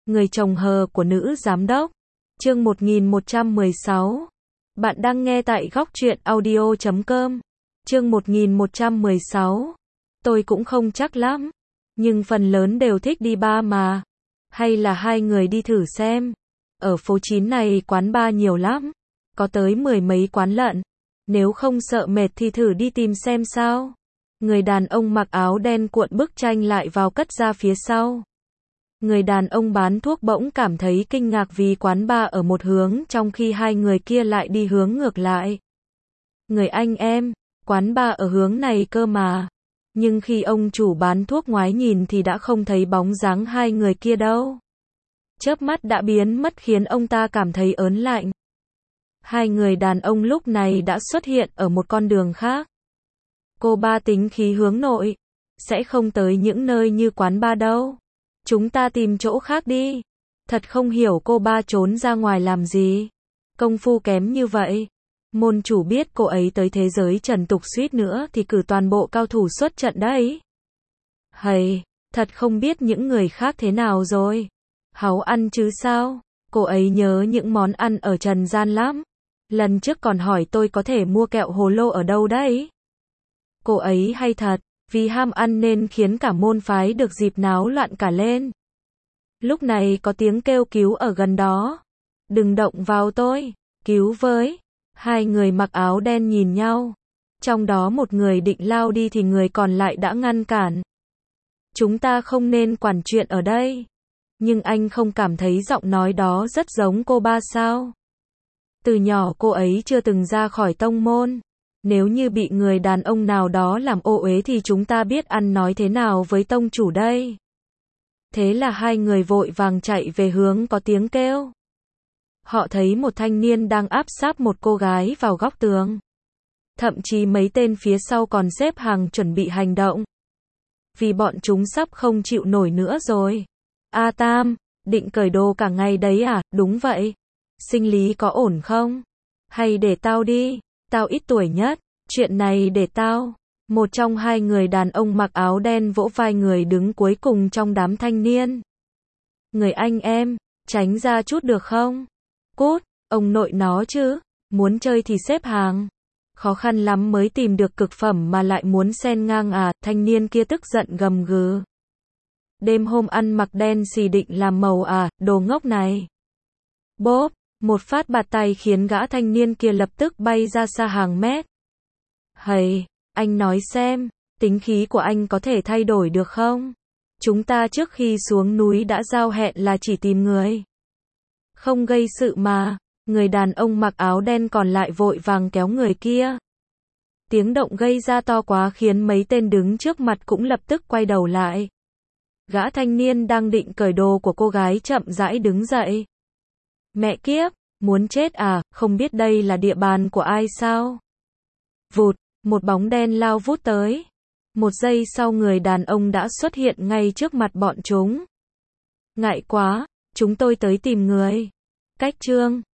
Người chồng hờ của nữ giám đốc. Chương 1116. Bạn đang nghe tại góc truyện audio.com. Chương 1116. Tôi cũng không chắc lắm, nhưng phần lớn đều thích đi bar mà. Hay là hai người đi thử xem. Ở phố 9 này quán bar nhiều lắm, có tới 10 mấy quán lận. Nếu không sợ mệt thì thử đi tìm xem sao. Người đàn ông mặc áo đen cuộn bức tranh lại vào cất ra phía sau. Người đàn ông bán thuốc bỗng cảm thấy kinh ngạc vì quán bar ở một hướng trong khi hai người kia lại đi hướng ngược lại. Người anh em, quán bar ở hướng này cơ mà. Nhưng khi ông chủ bán thuốc ngoái nhìn thì đã không thấy bóng dáng hai người kia đâu. Chớp mắt đã biến mất khiến ông ta cảm thấy ớn lạnh. Hai người đàn ông lúc này đã xuất hiện ở một con đường khác. Cô ba tính khí hướng nội, sẽ không tới những nơi như quán bar đâu. Chúng ta tìm chỗ khác đi. Thật không hiểu cô ba trốn ra ngoài làm gì. Công phu kém như vậy. Môn chủ biết cô ấy tới thế giới trần tục suýt nữa thì cử toàn bộ cao thủ xuất trận đấy. Hầy, thật không biết những người khác thế nào rồi. Háu ăn chứ sao? Cô ấy nhớ những món ăn ở trần gian lắm. Lần trước còn hỏi tôi có thể mua kẹo hồ lô ở đâu đấy. Cô ấy hay thật, vì ham ăn nên khiến cả môn phái được dịp náo loạn cả lên. Lúc này có tiếng kêu cứu ở gần đó. Đừng động vào tôi, cứu với. Hai người mặc áo đen nhìn nhau. Trong đó một người định lao đi thì người còn lại đã ngăn cản. Chúng ta không nên quản chuyện ở đây. Nhưng anh không cảm thấy giọng nói đó rất giống cô ba sao? Từ nhỏ cô ấy chưa từng ra khỏi tông môn. Nếu như bị người đàn ông nào đó làm ô uế thì chúng ta biết ăn nói thế nào với tông chủ đây. Thế là hai người vội vàng chạy về hướng có tiếng kêu. Họ thấy một thanh niên đang áp sát một cô gái vào góc tường. Thậm chí mấy tên phía sau còn xếp hàng chuẩn bị hành động. Vì bọn chúng sắp không chịu nổi nữa rồi. A Tam, định cởi đồ cả ngày đấy à? Đúng vậy. Sinh lý có ổn không? Hay để tao đi, tao ít tuổi nhất, chuyện này để tao. Một trong hai người đàn ông mặc áo đen vỗ vai người đứng cuối cùng trong đám thanh niên. Người anh em, tránh ra chút được không? Cút, ông nội nó chứ, muốn chơi thì xếp hàng. Khó khăn lắm mới tìm được cực phẩm mà lại muốn xen ngang à, thanh niên kia tức giận gầm gừ. Đêm hôm ăn mặc đen xì định làm màu à, đồ ngốc này. Bốp, một phát bạt tay khiến gã thanh niên kia lập tức bay ra xa hàng mét. Hầy, anh nói xem, tính khí của anh có thể thay đổi được không? Chúng ta trước khi xuống núi đã giao hẹn là chỉ tìm người không gây sự mà. Người đàn ông mặc áo đen còn lại vội vàng kéo người kia. Tiếng động gây ra to quá khiến mấy tên đứng trước mặt cũng lập tức quay đầu lại. Gã thanh niên đang định cởi đồ của cô gái chậm rãi đứng dậy. Mẹ kiếp, muốn chết à, không biết đây là địa bàn của ai sao? Vụt, một bóng đen lao vút tới. Một giây sau người đàn ông đã xuất hiện ngay trước mặt bọn chúng. Ngại quá, chúng tôi tới tìm người. Cách chương